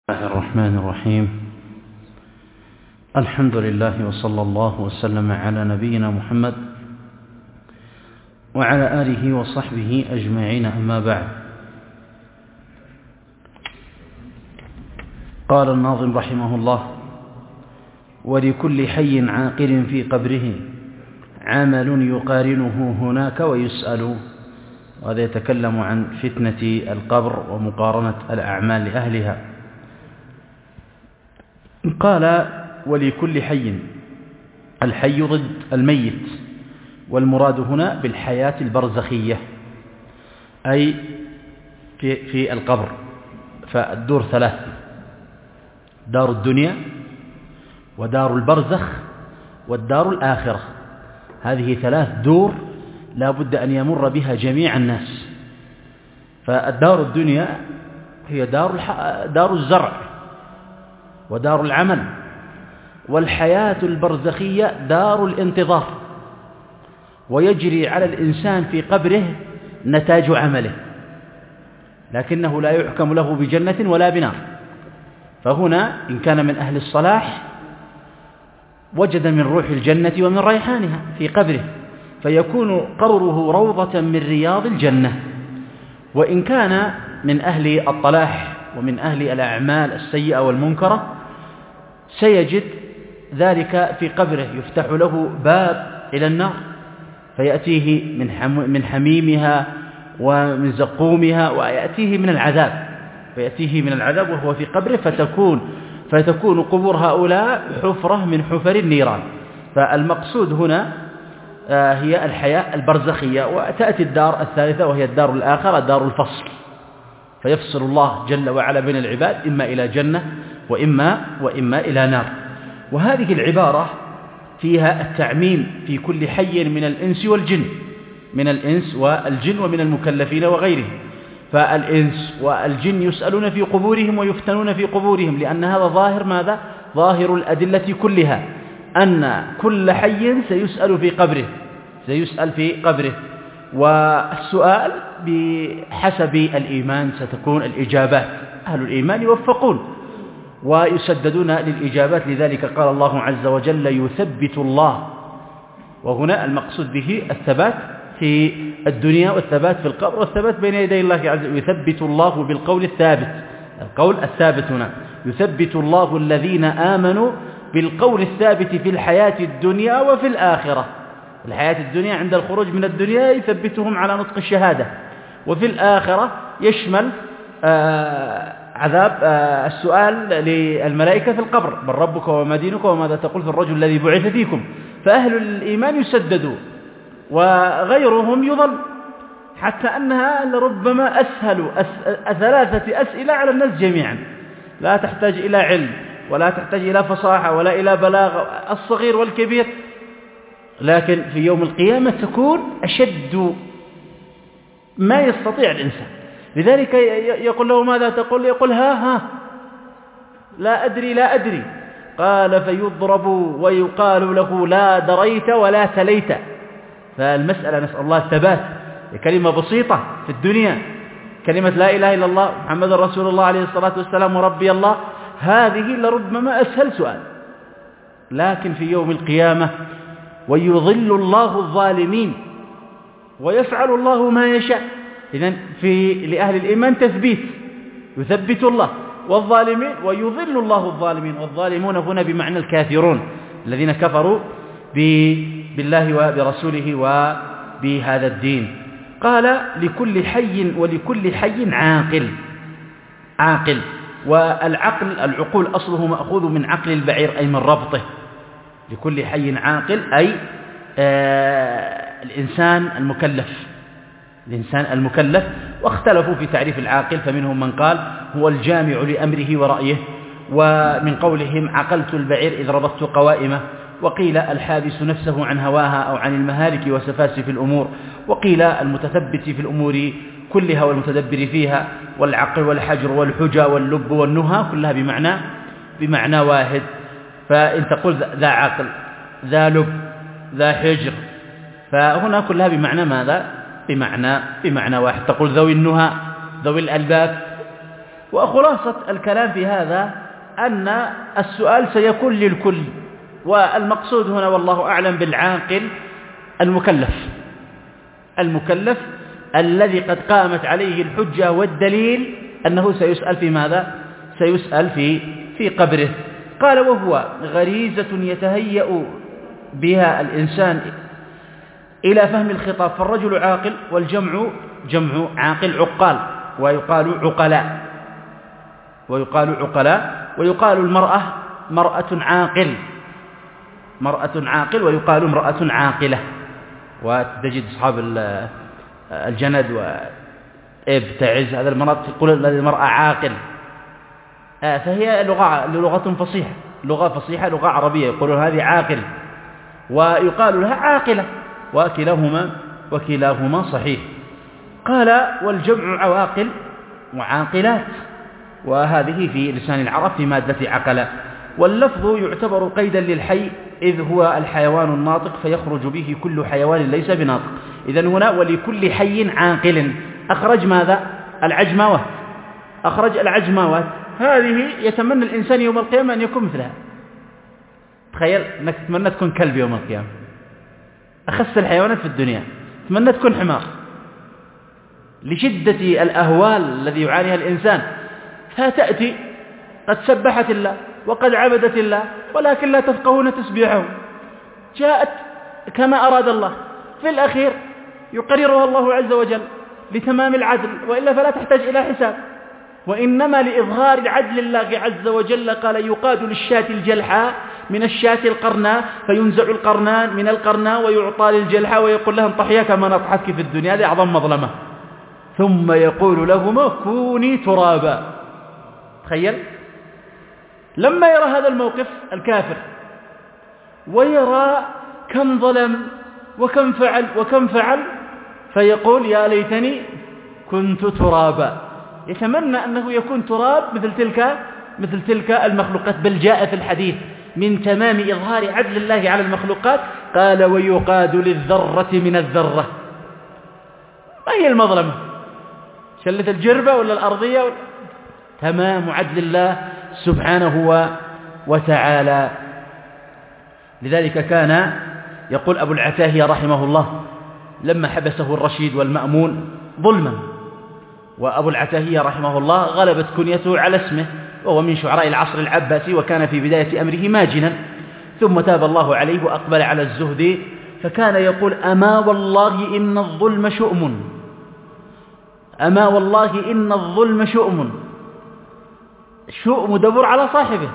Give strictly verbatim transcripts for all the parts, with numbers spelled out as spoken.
الله الرحمن الرحيم. الحمد لله وصلى الله وسلم على نبينا محمد وعلى آله وصحبه أجمعين، أما بعد. قال الناظم رحمه الله: ولكل حي عاقل في قبره عمل يقارنه هناك ويسأل. وهذا يتكلم عن فتنة القبر ومقارنة الأعمال لأهلها. قال: ولكل حي، الحي ضد الميت، والمراد هنا بالحياة البرزخية، أي في, في القبر. فالدور ثلاث: دار الدنيا ودار البرزخ والدار الآخرة. هذه ثلاث دور لا بد أن يمر بها جميع الناس. فالدار الدنيا هي دار, دار الزرع ودار العمل، والحياة البرزخية دار الانتظار، ويجري على الإنسان في قبره نتاج عمله، لكنه لا يحكم له بجنة ولا بنار. فهنا إن كان من أهل الصلاح وجد من روح الجنة ومن ريحانها في قبره، فيكون قبره روضة من رياض الجنة. وإن كان من أهل الطلاح ومن أهل الأعمال السيئة والمنكرة سيجد ذلك في قبره، يفتح له باب إلى النار، فيأتيه من من حميمها ومن زقومها، ويأتيه من العذاب فيأتيه من العذاب وهو في قبره، فتكون فتكون قبور هؤلاء حفرة من حفر النيران. فالمقصود هنا هي الحياة البرزخية. وتأتي الدار الثالثة وهي الدار الآخرة، دار الفصل، فيفصل الله جل وعلا بين العباد، إما إلى جنة وإما, وإما إلى نار. وهذه العبارة فيها التعميم في كل حي من الإنس والجن، من الإنس والجن ومن المكلفين وغيرهم. فالإنس والجن يسألون في قبورهم ويفتنون في قبورهم، لأن هذا ظاهر ماذا؟ ظاهر الأدلة كلها، أن كل حي سيسأل في قبره سيسأل في قبره والسؤال بحسب الإيمان ستكون الإجابات. أهل الإيمان يوفقون ويسددون للإجابات، لذلك قال الله عز وجل: يثبت الله. وهنا المقصود به الثبات في الدنيا والثبات في القبر والثبات بين يدي الله عز وجل. يثبت الله بالقول الثابت، القول الثابت هنا: يثبت الله الذين آمنوا بالقول الثابت في الحياة الدنيا وفي الآخرة. الحياة الدنيا عند الخروج من الدنيا يثبتهم على نطق الشهادة، وفي الآخرة يشمل آه عذاب آه السؤال للملائكة في القبر: من ربك وما دينك وماذا تقول في الرجل الذي بعث فيكم. فأهل الإيمان يسددوا وغيرهم يضل، حتى أنها لربما أسهل أس... ثلاثة أسئلة على الناس جميعا، لا تحتاج إلى علم ولا تحتاج إلى فصاحة ولا إلى بلاغة، الصغير والكبير. لكن في يوم القيامة تكون أشد ما يستطيع الإنسان. لذلك يقول له: ماذا تقول؟ يقول: ها ها لا أدري لا أدري. قال: فيضرب ويقال له: لا دريت ولا تليت. فالمسألة نسأل الله الثبات. كلمة بسيطة في الدنيا، كلمة لا إله إلا الله محمد رسول الله عليه الصلاة والسلام وربي الله، هذه لربما أسهل سؤال. لكن في يوم القيامة ويضل الله الظالمين ويفعل الله ما يشاء. إذن في لأهل الإيمان تثبيت، يثبت الله، والظالمين ويضل الله الظالمين. والظالمون هنا بمعنى الكافرون الذين كفروا بالله وبرسوله وبهذا الدين. قال: لكل حي، ولكل حي عاقل. عاقل، والعقل العقول أصله مأخوذ من عقل البعير، أي من ربطه. لكل حي عاقل أي آه الإنسان المكلف، الإنسان المكلف. واختلفوا في تعريف العاقل، فمنهم من قال هو الجامع لأمره ورأيه، ومن قولهم عقلت البعير إذ ربطت قوائمه، وقيل الحابس نفسه عن هواها أو عن المهالك وسفاسف الأمور، وقيل المتثبت في الأمور كلها والمتدبر فيها. والعقل والحجر والحجى واللب والنهى كلها بمعنى بمعنى واحد. فإن تقول ذا عقل ذا لب ذا حجر، فهنا كلها بمعنى ماذا؟ بمعنى بمعنى واحد. تقول ذوي النهى ذوي الألباب وخلاصة الكلام في هذا أن السؤال سيكون للكل، والمقصود هنا والله أعلم بالعاقل المكلف، المكلف الذي قد قامت عليه الحجة والدليل أنه سيسأل في ماذا؟ سيسأل في في قبره. قال وهو غريزة يتهيأ بها الإنسان إلى فهم الخطاب، فالرجل عاقل، والجمع جمع عاقل عقال، ويقال عقلاء، ويقال عقلاء، ويقال المرأة مرأة عاقل، مرأة عاقل، ويقال امرأة عاقلة. وتجد أصحاب الجند وابتعز هذا المرأة تقول المرأة عاقل، فهي لغة لغة فصيحة، لغة فصيحة، لغة عربية، يقولون هذه عاقل، ويقال لها عاقلة، وكلاهما وكلاهما صحيح. قال والجمع عواقل وعاقلات، وهذه في لسان العرب في مادة عقل، واللفظ يعتبر قيدا للحي إذ هو الحيوان الناطق، فيخرج به كل حيوان ليس بناطق. إذن هنا ولكل حي عاقل، أخرج ماذا؟ العجماوات، أخرج العجماوات، هذه يتمنى الإنسان يوم القيامة أن يكون مثلها. تخيل أنك تتمنى تكون كلب يوم القيامة، أخس الحيوانات في الدنيا، تتمنى تكون حمار لشدة الأهوال الذي يعانيها الإنسان، فتأتي قد سبحت الله وقد عبدت الله ولكن لا تفقهون تسبيحهم، جاءت كما أراد الله، في الأخير يقررها الله عز وجل لتمام العدل، وإلا فلا تحتاج إلى حساب، وإنما لإظهار العدل الله عز وجل قال يقاد للشاة الجلحاء من الشاة القرناء، فينزع القرنان من القرناء ويعطى للجلحاء ويقول لهم طحيا كما نطحتك في الدنيا، هذه أعظم مظلمة، ثم يقول لهما كوني ترابا. تخيل لما يرى هذا الموقف الكافر ويرى كم ظلم وكم فعل وكم فعل، فيقول يا ليتني كنت ترابا، يتمنى أنه يكون تراب مثل تلك مثل تلك المخلوقات. بل جاء في الحديث من تمام إظهار عدل الله على المخلوقات قال ويقاد للذرة من الذرة. ما هي المظلمة؟ شلة الجربة ولا الأرضية ولا؟ تمام عدل الله سبحانه وتعالى. لذلك كان يقول أبو العتاهية رحمه الله لما حبسه الرشيد والمأمون ظلما، وأبو العتاهية رحمه الله غلبت كنيته على اسمه، وهو من شعراء العصر العباسي، وكان في بداية أمره ماجنا، ثم تاب الله عليه وأقبل على الزهد، فكان يقول أما والله إن الظلم شؤم، أما والله إن الظلم شؤم، شؤم دبر على صاحبه.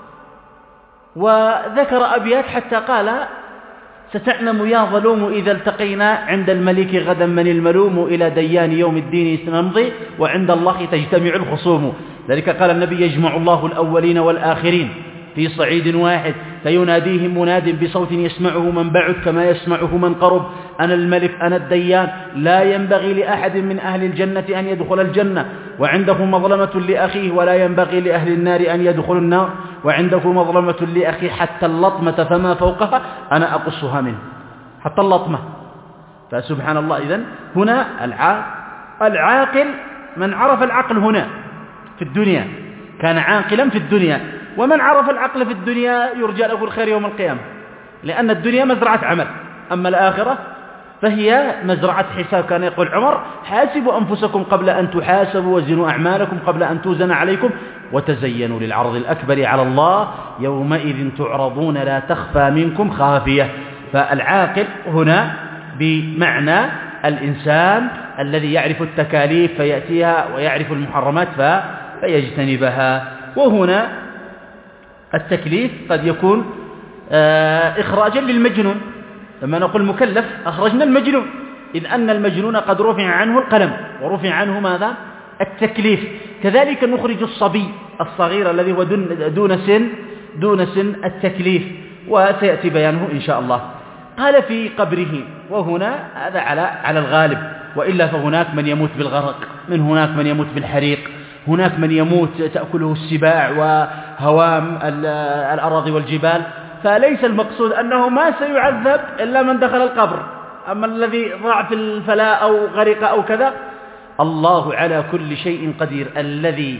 وذكر أبيات حتى قال ستعلم يا ظلوم إذا التقينا عند الملك غدا من الملوم، إلى ديان يوم الدين سنمضي وعند الله تجتمع الخصوم. ذلك قال النبي يجمع الله الأولين والآخرين في صعيد واحد، فيناديهم مناد بصوت يسمعه من بعد كما يسمعه من قرب، أنا الملك أنا الديان، لا ينبغي لأحد من أهل الجنة أن يدخل الجنة، وعنده مظلمة لأخيه، ولا ينبغي لأهل النار أن يدخلوا النار، وعنده مظلمة لأخيه حتى اللطمة فما فوقها أنا أقصها منه، حتى اللطمة. فسبحان الله. إذن هنا العاقل من عرف العقل هنا في الدنيا كان عاقلا في الدنيا، ومن عرف العقل في الدنيا يرجى له الخير يوم القيامة، لأن الدنيا مزرعة عمل، أما الآخرة فهي مزرعة حساب. كان يقول عمر حاسبوا أنفسكم قبل أن تحاسبوا، وزنوا أعمالكم قبل أن توزن عليكم، وتزينوا للعرض الأكبر على الله يومئذ تعرضون لا تخفى منكم خافية. فالعاقل هنا بمعنى الإنسان الذي يعرف التكاليف فيأتيها، ويعرف المحرمات فيجتنبها. وهنا التكليف قد يكون إخراجا للمجنون، لما نقول مكلف أخرجنا المجنون، إذ أن المجنون قد رفع عنه القلم ورفع عنه ماذا؟ التكليف. كذلك نخرج الصبي الصغير الذي هو دون سن دون سن التكليف، وسيأتي بيانه إن شاء الله. قال في قبره، وهنا هذا على على الغالب، وإلا فهناك من يموت بالغرق، من هناك من يموت بالحريق، هناك من يموت تأكله السباع وهوام الأراضي والجبال. فليس المقصود أنه ما سيعذب إلا من دخل القبر، أما الذي ضاع في الفلاة أو غرق أو كذا، الله على كل شيء قدير. الذي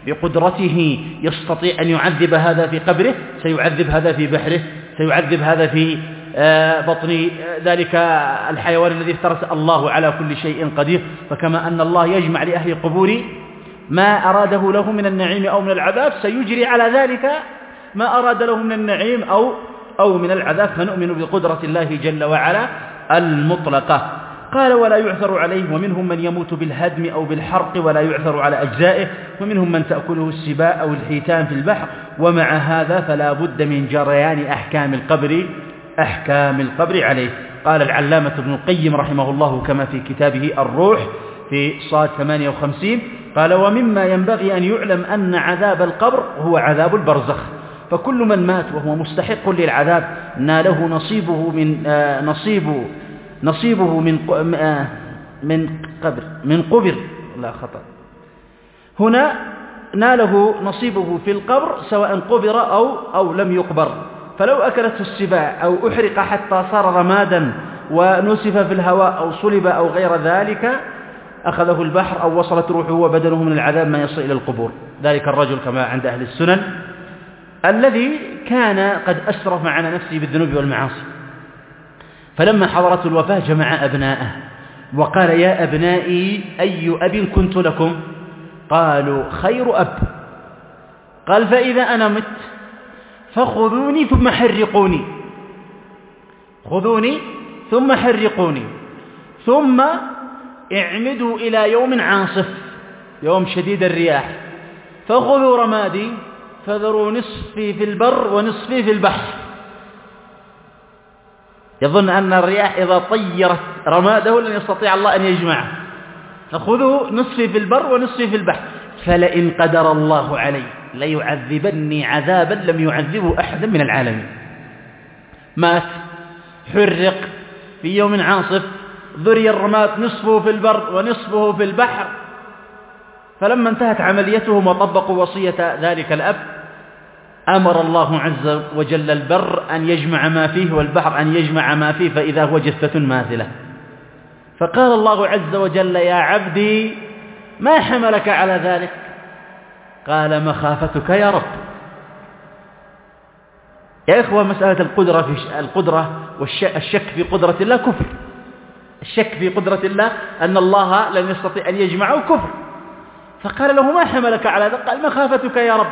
بقدرته يستطيع أن يعذب هذا في قبره، سيعذب هذا في بحره، سيعذب هذا في بطن ذلك الحيوان الذي افترس. الله على كل شيء قدير. فكما أن الله يجمع لأهل القبور ما أراده له من النعيم أو من العذاب، سيجري على ذلك ما أراد له من النعيم أو أو من العذاب. فنؤمن بقدرة الله جل وعلا المطلقة. قال ولا يعثر عليه، ومنهم من يموت بالهدم أو بالحرق ولا يعثر على أجزائه، ومنهم من تأكله السباع أو الحيتان في البحر، ومع هذا فلا بد من جريان أحكام القبر أحكام القبر عليه. قال العلامة ابن القيم رحمه الله كما في كتابه الروح في صاد ثمانية وخمسين، قال ومما ينبغي أن يعلم أن عذاب القبر هو عذاب البرزخ، فكل من مات وهو مستحق للعذاب ناله نصيبه من آه نصيبه نصيبه من آه من قبر من قبر لا خطأ هنا ناله نصيبه في القبر سواء قبر أو أو لم يقبر. فلو أكلته السباع أو أحرق حتى صار رمادا ونسف في الهواء أو صلب أو غير ذلك أخذه البحر أو وصلت روحه وبدنه من العذاب ما يصل إلى القبور. ذلك الرجل كما عند أهل السنن الذي كان قد أسرف على نفسه بالذنوب والمعاصي، فلما حضرت الوفاة جمع أبناءه وقال يا أبنائي أي أب كنت لكم؟ قالوا خير أب. قال فإذا أنا مت فخذوني ثم حرقوني، خذوني ثم حرقوني، ثم اعمدوا إلى يوم عاصف يوم شديد الرياح، فخذوا رمادي فذروا نصفي في البر ونصفي في البحر. يظن أن الرياح إذا طيرت رماده لن يستطيع الله أن يجمعه، فخذوا نصفي في البر ونصفي في البحر، فلئن قدر الله علي ليعذبني عذابا لم يعذبه أحدا من العالمين. مات حرق في يوم عاصف، ذري الرماد نصفه في البر ونصفه في البحر. فلما انتهت عمليتهم وطبقوا وصية ذلك الأب أمر الله عز وجل البر أن يجمع ما فيه والبحر أن يجمع ما فيه، فإذا هو جثة ماثلة. فقال الله عز وجل يا عبدي ما حملك على ذلك؟ قال مخافتك يا رب. يا إخوة مسألة القدرة في القدرة والشك في قدرة الله كفر. الشك في قدرة الله أن الله لن يستطيع أن يجمعه كفر. فقال له ما حملك على ذلك؟ قال مخافتك يا رب.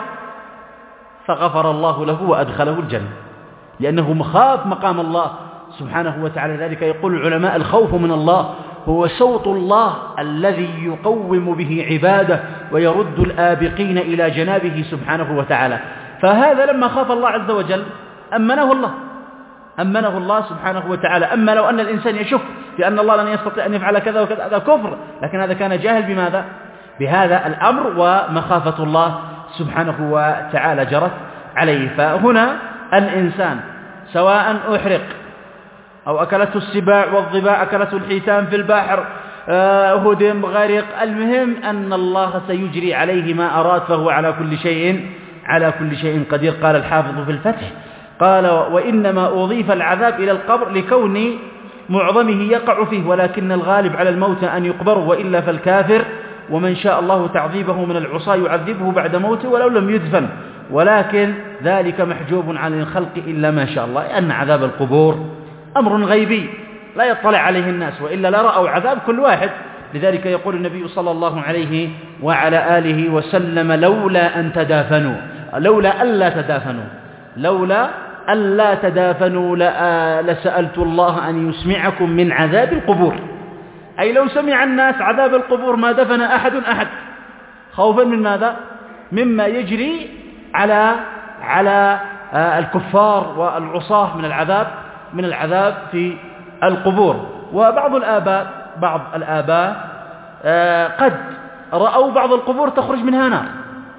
فغفر الله له وأدخله الجنة لأنه مخاف مقام الله سبحانه وتعالى. ذلك يقول العلماء الخوف من الله هو صوت الله الذي يقوم به عباده ويرد الآبقين إلى جنابه سبحانه وتعالى. فهذا لما خاف الله عز وجل أمنه الله أمنه الله سبحانه وتعالى. أما لو أن الإنسان يشك بأن الله لن يستطيع أن يفعل كذا وكذا هذا كفر، لكن هذا كان جاهل بماذا؟ بهذا الأمر، ومخافة الله سبحانه وتعالى جرت عليه. فهنا الإنسان سواء أحرق أو أكلته السباع والضباع، أكلته الحيتان في البحر، هدم غرق، المهم أن الله سيجري عليه ما أراد، فهو على كل شيء على كل شيء قدير. قال الحافظ في الفتح قال وإنما أضيف العذاب إلى القبر لكون معظمه يقع فيه، ولكن الغالب على الموتى أن يقبروا، وإلا فالكافر ومن شاء الله تعذيبه من العصاة يعذبه بعد موته ولو لم يدفن، ولكن ذلك محجوب عن الخلق إلا ما شاء الله، لأن عذاب القبور أمر غيبي لا يطلع عليه الناس، وإلا لرأوا عذاب كل واحد. لذلك يقول النبي صلى الله عليه وعلى آله وسلم لولا أن تدافنوا لولا ألا تدافنوا لولا ألا تدافنوا لسألت الله أن يسمعكم من عذاب القبور. أي لو سمع الناس عذاب القبور ما دفن أحد أحد، خوفا من ماذا؟ مما يجري على على الكفار والعصاة من العذاب من العذاب في القبور. وبعض الآباء بعض الآباء قد رأوا بعض القبور تخرج منها نار.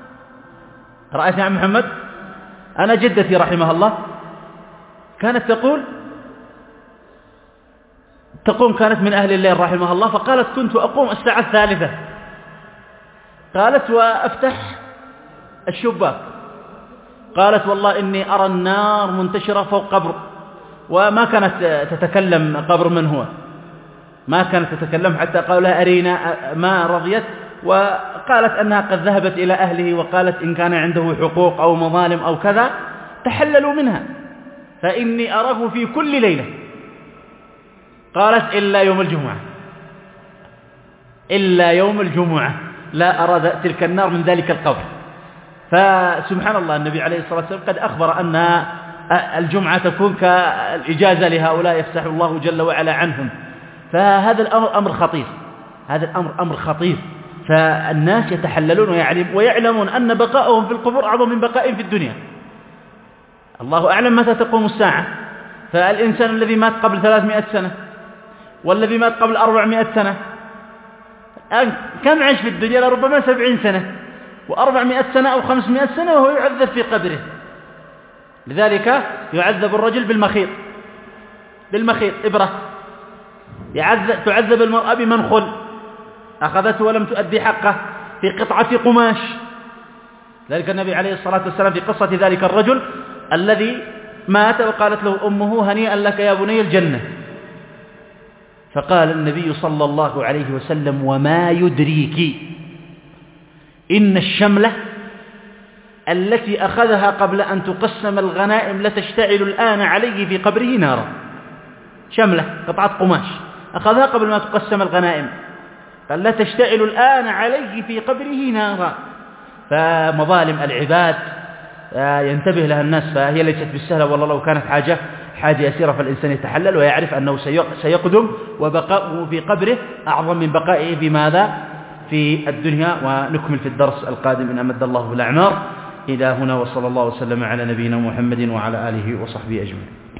رأيت يا محمد؟ أنا جدتي رحمها الله كانت تقول تقوم كانت من أهل الليل رحمها الله، فقالت كنت أقوم الساعة الثالثة، قالت وأفتح الشباك، قالت والله إني أرى النار منتشرة فوق قبر، وما كانت تتكلم قبر من هو، ما كانت تتكلم حتى قال لها أرينا، ما رضيت وقالت أنها قد ذهبت إلى أهله وقالت إن كان عنده حقوق أو مظالم أو كذا تحللوا منها، فإني أراه في كل ليلة. قالت إلا يوم الجمعة، إلا يوم الجمعة لا أرى تلك النار من ذلك القبر. فسبحان الله النبي عليه الصلاة والسلام قد أخبر أن الجمعة تكون كالإجازة لهؤلاء يفسح الله جل وعلا عنهم. فهذا الأمر أمر خطير، هذا الأمر أمر خطير. فالناس يتحللون ويعلمون أن بقاءهم في القبور أعظم من بقائهم في الدنيا. الله أعلم متى تقوم الساعة. فالإنسان الذي مات قبل ثلاثمائة سنة والذي مات قبل أربعمائة سنة كم عاش في الدنيا؟ لربما سبعين سنة وأربعمائة سنة أو خمسمائة سنة وهو يعذب في قبره. لذلك يعذب الرجل بالمخيط، بالمخيط إبرة. يعذب تعذب المرأة بمنخل أخذته ولم تؤدي حقه في قطعة قماش. ذلك النبي عليه الصلاة والسلام في قصة ذلك الرجل الذي مات وقالت له أمه هنيئا لك يا بني الجنة، فقال النبي صلى الله عليه وسلم وما يدريك إن الشملة التي أخذها قبل أن تقسم الغنائم لتشتعل الآن عليه في قبره نارا. شملة قطعة قماش أخذها قبل ما تقسم الغنائم قال لا تشتعل الآن عليه في قبره نارا. فمظالم العباد ينتبه لها الناس، فهي ليست بالسهلة. والله لو كانت حاجة حاجة يسيرة فالإنسان يتحلل ويعرف أنه سيقدم وبقاؤه في قبره أعظم من بقائه في ماذا؟ في الدنيا. ونكمل في الدرس القادم إن أمد الله بالأعمار. إلى هنا وصلى الله وسلم على نبينا محمد وعلى آله وصحبه أجمعين.